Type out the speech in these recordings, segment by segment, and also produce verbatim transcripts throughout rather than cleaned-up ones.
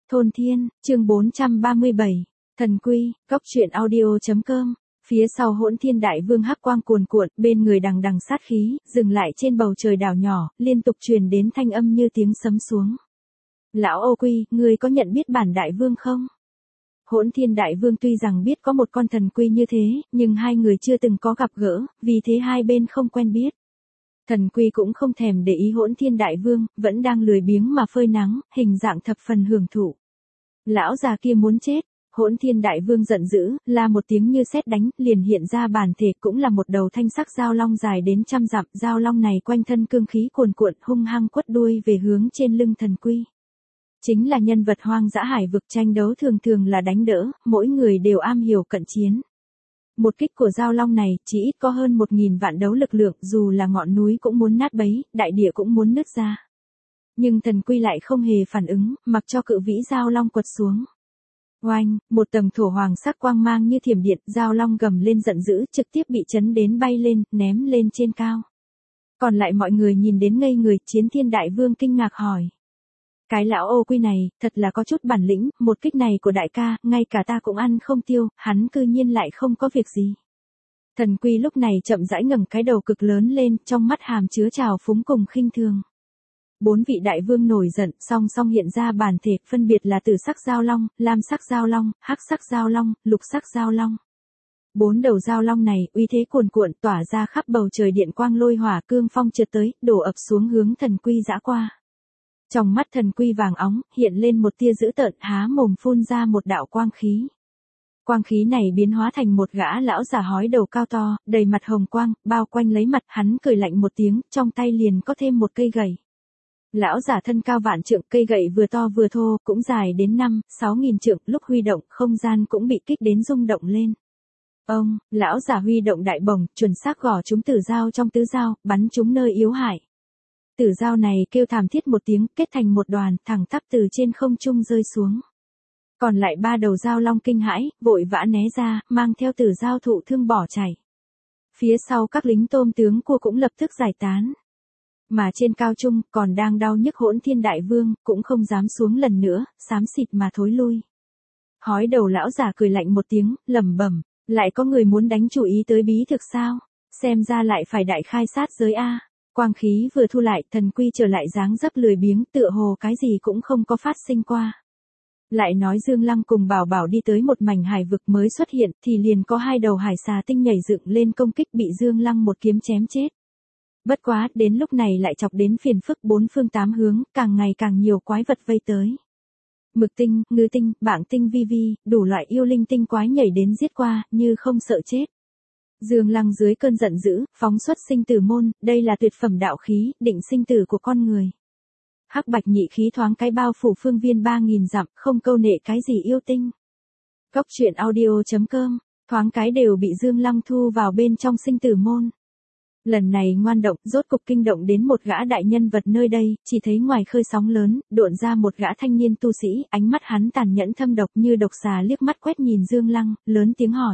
Thôn Thiên, chương bốn trăm ba mươi bảy, Thần Quy, Cốc truyện audio.com. Phía sau Hỗn Thiên Đại Vương hắc quang cuồn cuộn, bên người đằng đằng sát khí, dừng lại trên bầu trời đảo nhỏ, liên tục truyền đến thanh âm như tiếng sấm xuống. Lão Ô Quy, ngươi có nhận biết bản đại vương không? Hỗn Thiên Đại Vương tuy rằng biết có một con thần quy như thế, nhưng hai người chưa từng có gặp gỡ, vì thế hai bên không quen biết. Thần Quy cũng không thèm để ý Hỗn Thiên Đại Vương, vẫn đang lười biếng mà phơi nắng, hình dạng thập phần hưởng thụ. Lão già kia muốn chết. Hỗn Thiên Đại Vương giận dữ, la một tiếng như sét đánh, liền hiện ra bản thể cũng là một đầu thanh sắc dao long dài đến trăm dặm, dao long này quanh thân cương khí cuồn cuộn, hung hăng quất đuôi về hướng trên lưng thần quy. Chính là nhân vật hoang dã hải vực, tranh đấu thường thường là đánh đỡ, mỗi người đều am hiểu cận chiến. Một kích của dao long này chỉ ít có hơn một nghìn vạn đấu lực lượng, dù là ngọn núi cũng muốn nát bấy, đại địa cũng muốn nứt ra. Nhưng thần quy lại không hề phản ứng, mặc cho cự vĩ dao long quật xuống. Oanh, một tầng thổ hoàng sắc quang mang như thiểm điện, dao long gầm lên giận dữ, trực tiếp bị chấn đến bay lên, ném lên trên cao. Còn lại mọi người nhìn đến ngây người, Chiến Thiên Đại Vương kinh ngạc hỏi. Cái lão Ô Quy này, thật là có chút bản lĩnh, một kích này của đại ca, ngay cả ta cũng ăn không tiêu, hắn cư nhiên lại không có việc gì. Thần Quy lúc này chậm rãi ngẩng cái đầu cực lớn lên, trong mắt hàm chứa trào phúng cùng khinh thường. Bốn vị đại vương nổi giận, song song hiện ra bản thể, phân biệt là tử sắc dao long, lam sắc dao long, hắc sắc dao long, lục sắc dao long. Bốn đầu dao long này, uy thế cuồn cuộn, tỏa ra khắp bầu trời, điện quang lôi hỏa cương phong trượt tới, đổ ập xuống hướng thần quy dã qua. Trong mắt thần quy vàng óng, hiện lên một tia dữ tợn, há mồm phun ra một đạo quang khí. Quang khí này biến hóa thành một gã lão già hói đầu cao to, đầy mặt hồng quang, bao quanh lấy mặt, hắn cười lạnh một tiếng, trong tay liền có thêm một cây gậy. Lão giả thân cao vạn trượng, cây gậy vừa to vừa thô, cũng dài đến năm, sáu nghìn trượng, lúc huy động, không gian cũng bị kích đến rung động lên. Ông, lão giả huy động đại bổng, chuẩn xác gõ trúng tử dao trong tứ dao, bắn trúng nơi yếu hại. Tử dao này kêu thảm thiết một tiếng, kết thành một đoàn, thẳng tắp từ trên không trung rơi xuống. Còn lại ba đầu dao long kinh hãi, vội vã né ra, mang theo tử dao thụ thương bỏ chạy. Phía sau các lính tôm tướng cua cũng lập tức giải tán. Mà trên cao trung, còn đang đau nhức Hỗn Thiên Đại Vương, cũng không dám xuống lần nữa, xám xịt mà thối lui. Hói đầu lão giả cười lạnh một tiếng, lẩm bẩm, lại có người muốn đánh chủ ý tới bí thực sao? Xem ra lại phải đại khai sát giới a. Quang khí vừa thu lại, thần quy trở lại dáng dấp lười biếng, tựa hồ cái gì cũng không có phát sinh qua. Lại nói Dương Lăng cùng Bảo Bảo đi tới một mảnh hải vực mới xuất hiện, thì liền có hai đầu hải xà tinh nhảy dựng lên công kích, bị Dương Lăng một kiếm chém chết. Bất quá, đến lúc này lại chọc đến phiền phức bốn phương tám hướng, càng ngày càng nhiều quái vật vây tới. Mực tinh, ngư tinh, bảng tinh vi vi, đủ loại yêu linh tinh quái nhảy đến giết qua, như không sợ chết. Dương Lăng dưới cơn giận dữ, phóng xuất sinh tử môn, đây là tuyệt phẩm đạo khí, định sinh tử của con người. Hắc bạch nhị khí thoáng cái bao phủ phương viên ba nghìn dặm, không câu nệ cái gì yêu tinh. Cốc truyện audio.com, thoáng cái đều bị Dương Lăng thu vào bên trong sinh tử môn. Lần này ngoan động, rốt cục kinh động đến một gã đại nhân vật nơi đây, chỉ thấy ngoài khơi sóng lớn, độn ra một gã thanh niên tu sĩ, ánh mắt hắn tàn nhẫn thâm độc như độc xà, liếc mắt quét nhìn Dương Lăng, lớn tiếng hỏi.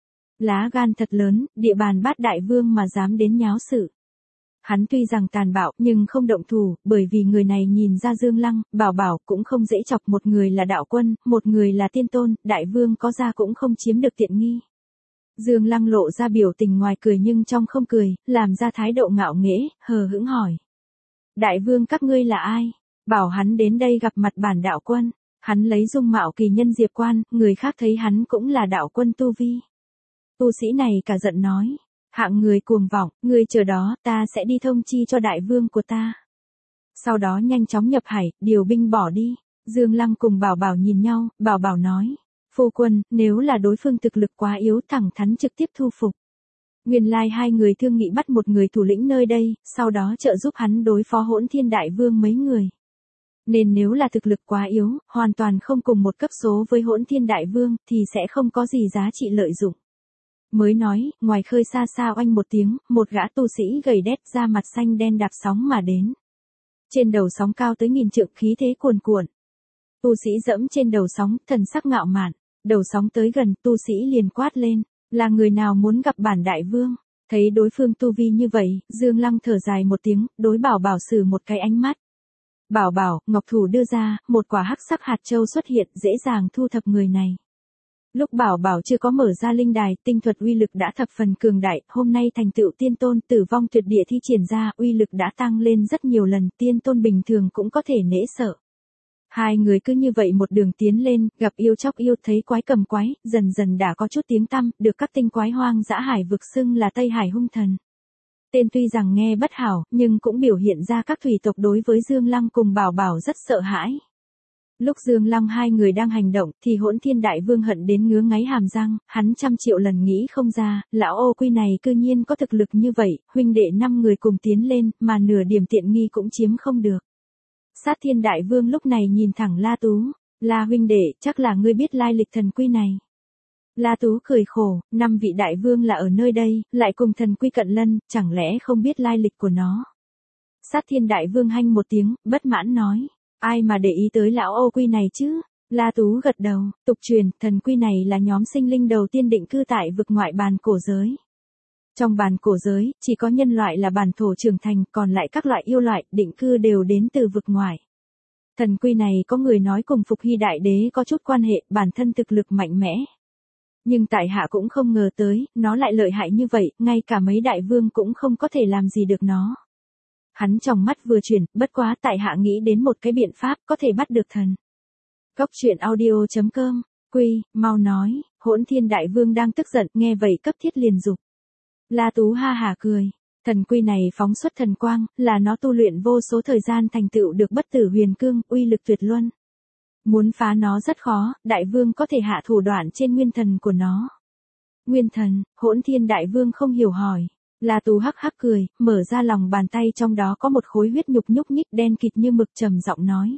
Lá gan thật lớn, địa bàn bát đại vương mà dám đến nháo sự. Hắn tuy rằng tàn bạo, nhưng không động thủ, bởi vì người này nhìn ra Dương Lăng, Bảo Bảo cũng không dễ chọc, một người là đạo quân, một người là tiên tôn, đại vương có ra cũng không chiếm được tiện nghi. Dương Lăng lộ ra biểu tình ngoài cười nhưng trong không cười, làm ra thái độ ngạo nghễ, hờ hững hỏi. Đại vương các ngươi là ai? Bảo hắn đến đây gặp mặt bản đạo quân. Hắn lấy dung mạo kỳ nhân Diệp Quan, người khác thấy hắn cũng là đạo quân tu vi. Tu sĩ này cả giận nói. Hạng người cuồng vọng, ngươi chờ đó, ta sẽ đi thông chi cho đại vương của ta. Sau đó nhanh chóng nhập hải, điều binh bỏ đi. Dương Lăng cùng Bảo Bảo nhìn nhau, Bảo Bảo nói. Phu quân, nếu là đối phương thực lực quá yếu, thẳng thắn trực tiếp thu phục. Nguyên lai hai người thương nghị bắt một người thủ lĩnh nơi đây, sau đó trợ giúp hắn đối phó Hỗn Thiên Đại Vương mấy người. Nên nếu là thực lực quá yếu, hoàn toàn không cùng một cấp số với Hỗn Thiên Đại Vương, thì sẽ không có gì giá trị lợi dụng. Mới nói, ngoài khơi xa xa oanh một tiếng, một gã tu sĩ gầy đét da mặt xanh đen đạp sóng mà đến. Trên đầu sóng cao tới nghìn trượng, khí thế cuồn cuộn. Tu sĩ dẫm trên đầu sóng, thần sắc ngạo mạn. Đầu sóng tới gần, tu sĩ liền quát lên, là người nào muốn gặp bản đại vương? Thấy đối phương tu vi như vậy, Dương Lăng thở dài một tiếng, đối Bảo Bảo sử một cái ánh mắt. Bảo bảo, Ngọc Thủ đưa ra, một quả hắc sắc hạt châu xuất hiện, dễ dàng thu thập người này. Lúc Bảo Bảo chưa có mở ra linh đài, tinh thuật uy lực đã thập phần cường đại, hôm nay thành tựu tiên tôn, tử vong tuyệt địa thi triển ra, uy lực đã tăng lên rất nhiều lần, tiên tôn bình thường cũng có thể nể sợ. Hai người cứ như vậy một đường tiến lên, gặp yêu chóc yêu, thấy quái cầm quái, dần dần đã có chút tiếng tăm, được các tinh quái hoang dã hải vực xưng là Tây Hải hung thần. Tên tuy rằng nghe bất hảo, nhưng cũng biểu hiện ra các thủy tộc đối với Dương Lăng cùng Bảo Bảo rất sợ hãi. Lúc Dương Lăng hai người đang hành động, thì Hỗn Thiên Đại Vương hận đến ngứa ngáy hàm răng, hắn trăm triệu lần nghĩ không ra, lão ô quy này cư nhiên có thực lực như vậy, huynh đệ năm người cùng tiến lên, mà nửa điểm tiện nghi cũng chiếm không được. Sát Thiên Đại Vương lúc này nhìn thẳng La Tú, La huynh đệ, chắc là ngươi biết lai lịch thần quy này. La Tú cười khổ, năm vị đại vương là ở nơi đây, lại cùng thần quy cận lân, chẳng lẽ không biết lai lịch của nó. Sát Thiên Đại Vương hanh một tiếng, bất mãn nói. Ai mà để ý tới lão ô quy này chứ? La Tú gật đầu, tục truyền, thần quy này là nhóm sinh linh đầu tiên định cư tại vực ngoại bàn cổ giới. Trong bàn cổ giới, chỉ có nhân loại là bản thổ trưởng thành, còn lại các loại yêu loại, định cư đều đến từ vực ngoại. Thần quy này có người nói cùng Phục Hy Đại Đế có chút quan hệ, bản thân thực lực mạnh mẽ. Nhưng tại hạ cũng không ngờ tới, nó lại lợi hại như vậy, ngay cả mấy đại vương cũng không có thể làm gì được nó. Hắn trong mắt vừa chuyển, bất quá tại hạ nghĩ đến một cái biện pháp có thể bắt được thần. Góc truyện audio chấm com, Quy, mau nói, Hỗn Thiên Đại Vương đang tức giận, nghe vậy cấp thiết liền dục. La Tú ha hả cười, thần quy này phóng xuất thần quang, là nó tu luyện vô số thời gian thành tựu được bất tử huyền cương, uy lực tuyệt luân. Muốn phá nó rất khó, Đại Vương có thể hạ thủ đoạn trên nguyên thần của nó. Nguyên thần, Hỗn Thiên Đại Vương không hiểu hỏi. La Tú hắc hắc cười, mở ra lòng bàn tay trong đó có một khối huyết nhục nhúc nhích đen kịt như mực trầm giọng nói.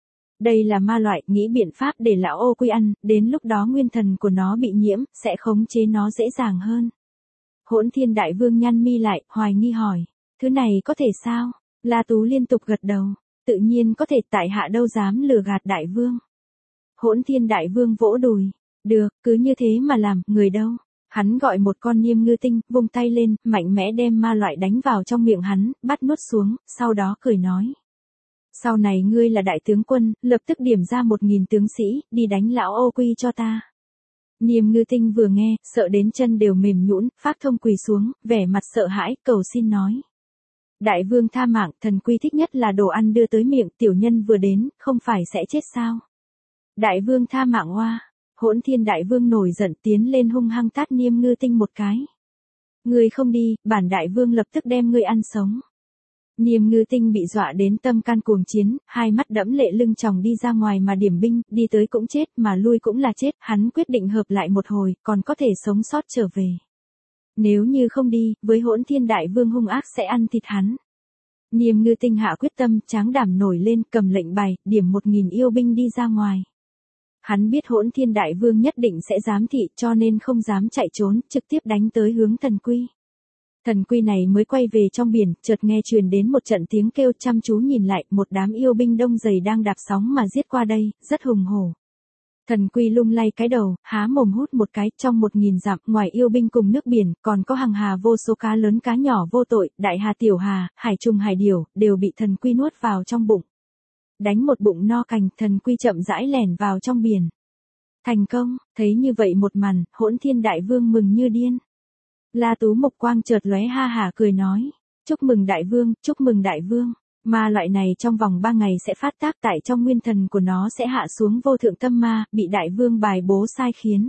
Đây là ma loại, nghĩ biện pháp để lão ô quy ăn, đến lúc đó nguyên thần của nó bị nhiễm, sẽ khống chế nó dễ dàng hơn. Hỗn Thiên Đại Vương nhăn mi lại, hoài nghi hỏi, thứ này có thể sao? La Tú liên tục gật đầu, tự nhiên có thể, tại hạ đâu dám lừa gạt Đại Vương. Hỗn Thiên Đại Vương vỗ đùi, được, cứ như thế mà làm, người đâu? Hắn gọi một con Niêm Ngư Tinh, vung tay lên, mạnh mẽ đem ma loại đánh vào trong miệng hắn, bắt nuốt xuống, sau đó cười nói. Sau này ngươi là đại tướng quân, lập tức điểm ra một nghìn tướng sĩ, đi đánh lão ô quy cho ta. Niêm Ngư Tinh vừa nghe, sợ đến chân đều mềm nhũn, phát thông quỳ xuống, vẻ mặt sợ hãi, cầu xin nói. Đại vương tha mạng, thần quy thích nhất là đồ ăn đưa tới miệng, tiểu nhân vừa đến, không phải sẽ chết sao? Đại vương tha mạng oa. Hỗn Thiên Đại Vương nổi giận tiến lên hung hăng tát Niêm Ngư Tinh một cái. Ngươi không đi, bản Đại Vương lập tức đem ngươi ăn sống. Niêm Ngư Tinh bị dọa đến tâm can cuồng chiến, hai mắt đẫm lệ lưng tròng đi ra ngoài mà điểm binh, đi tới cũng chết mà lui cũng là chết, hắn quyết định hợp lại một hồi, còn có thể sống sót trở về. Nếu như không đi, với Hỗn Thiên Đại Vương hung ác sẽ ăn thịt hắn. Niêm Ngư Tinh hạ quyết tâm, tráng đảm nổi lên, cầm lệnh bài, điểm một nghìn yêu binh đi ra ngoài. Hắn biết Hỗn Thiên Đại Vương nhất định sẽ giám thị cho nên không dám chạy trốn, trực tiếp đánh tới hướng thần quy. Thần quy này mới quay về trong biển, chợt nghe truyền đến một trận tiếng kêu, chăm chú nhìn lại, một đám yêu binh đông dày đang đạp sóng mà giết qua đây, rất hùng hổ. Thần quy lung lay cái đầu, há mồm hút một cái, trong một nghìn dặm, ngoài yêu binh cùng nước biển, còn có hàng hà vô số cá lớn cá nhỏ vô tội, đại hà tiểu hà, hải trùng hải điểu, đều bị thần quy nuốt vào trong bụng. Đánh một bụng no cành, thần quy chậm rãi lẻn vào trong biển. Thành công, thấy như vậy một màn, Hỗn Thiên Đại Vương mừng như điên. La Tú mục quang chợt lóe ha hả cười nói, chúc mừng Đại Vương, chúc mừng Đại Vương, ma loại này trong vòng ba ngày sẽ phát tác, tại trong nguyên thần của nó sẽ hạ xuống vô thượng tâm ma, bị Đại Vương bài bố sai khiến.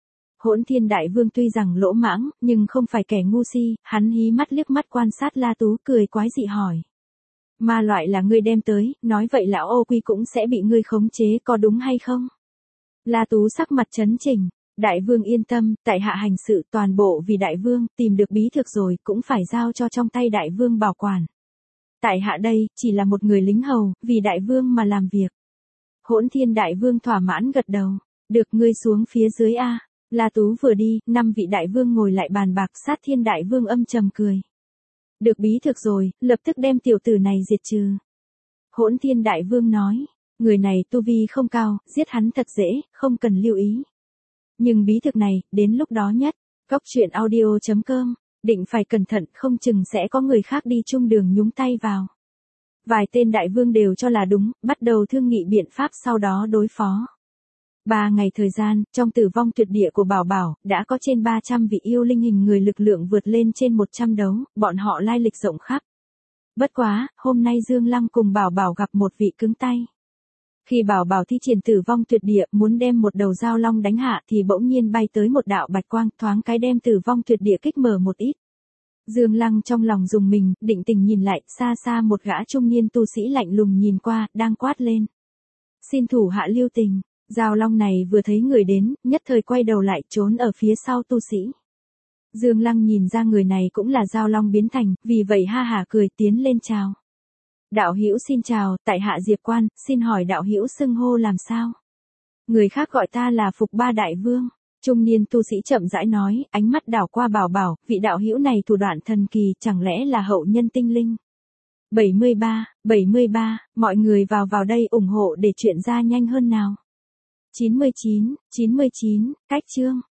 Hỗn Thiên Đại Vương tuy rằng lỗ mãng, nhưng không phải kẻ ngu si, hắn hí mắt liếc mắt quan sát La Tú, cười quái dị hỏi. Ma loại là ngươi đem tới, nói vậy lão ô quy cũng sẽ bị ngươi khống chế, có đúng hay không? La Tú sắc mặt chấn chỉnh, Đại Vương yên tâm, tại hạ hành sự toàn bộ vì Đại Vương, tìm được bí thực rồi, cũng phải giao cho trong tay Đại Vương bảo quản. Tại hạ đây, chỉ là một người lính hầu, vì Đại Vương mà làm việc. Hỗn Thiên Đại Vương thỏa mãn gật đầu, được ngươi xuống phía dưới a. La Tú vừa đi, năm vị Đại Vương ngồi lại bàn bạc, Sát Thiên Đại Vương âm trầm cười. Được bí thực rồi, lập tức đem tiểu tử này diệt trừ. Hỗn Thiên Đại Vương nói, người này tu vi không cao, giết hắn thật dễ, không cần lưu ý. Nhưng bí thực này, đến lúc đó nhất, góc truyện audio chấm com, định phải cẩn thận, không chừng sẽ có người khác đi chung đường nhúng tay vào. Vài tên đại vương đều cho là đúng, bắt đầu thương nghị biện pháp sau đó đối phó. Ba ngày thời gian, trong tử vong tuyệt địa của Bảo Bảo, đã có trên ba trăm vị yêu linh hình người lực lượng vượt lên trên một trăm đấu, bọn họ lai lịch rộng khắp. Bất quá, hôm nay Dương Lăng cùng Bảo Bảo gặp một vị cứng tay. Khi Bảo Bảo thi triển tử vong tuyệt địa muốn đem một đầu dao long đánh hạ thì bỗng nhiên bay tới một đạo bạch quang thoáng cái đem tử vong tuyệt địa kích mở một ít. Dương Lăng trong lòng dùng mình, định tình nhìn lại, xa xa một gã trung niên tu sĩ lạnh lùng nhìn qua, đang quát lên. Xin thủ hạ lưu tình, dao long này vừa thấy người đến, nhất thời quay đầu lại trốn ở phía sau tu sĩ. Dương Lăng nhìn ra người này cũng là dao long biến thành, vì vậy ha hả cười tiến lên chào. Đạo hữu xin chào, tại hạ Diệp Quan, xin hỏi đạo hữu xưng hô làm sao? Người khác gọi ta là Phục Ba Đại Vương. Trung niên tu sĩ chậm rãi nói, ánh mắt đảo qua Bảo Bảo, vị đạo hữu này thủ đoạn thần kỳ, chẳng lẽ là hậu nhân tinh linh? bảy mươi ba, bảy mươi ba, mọi người vào vào đây ủng hộ để chuyện ra nhanh hơn nào. chín mươi chín, chín mươi chín, cách chương.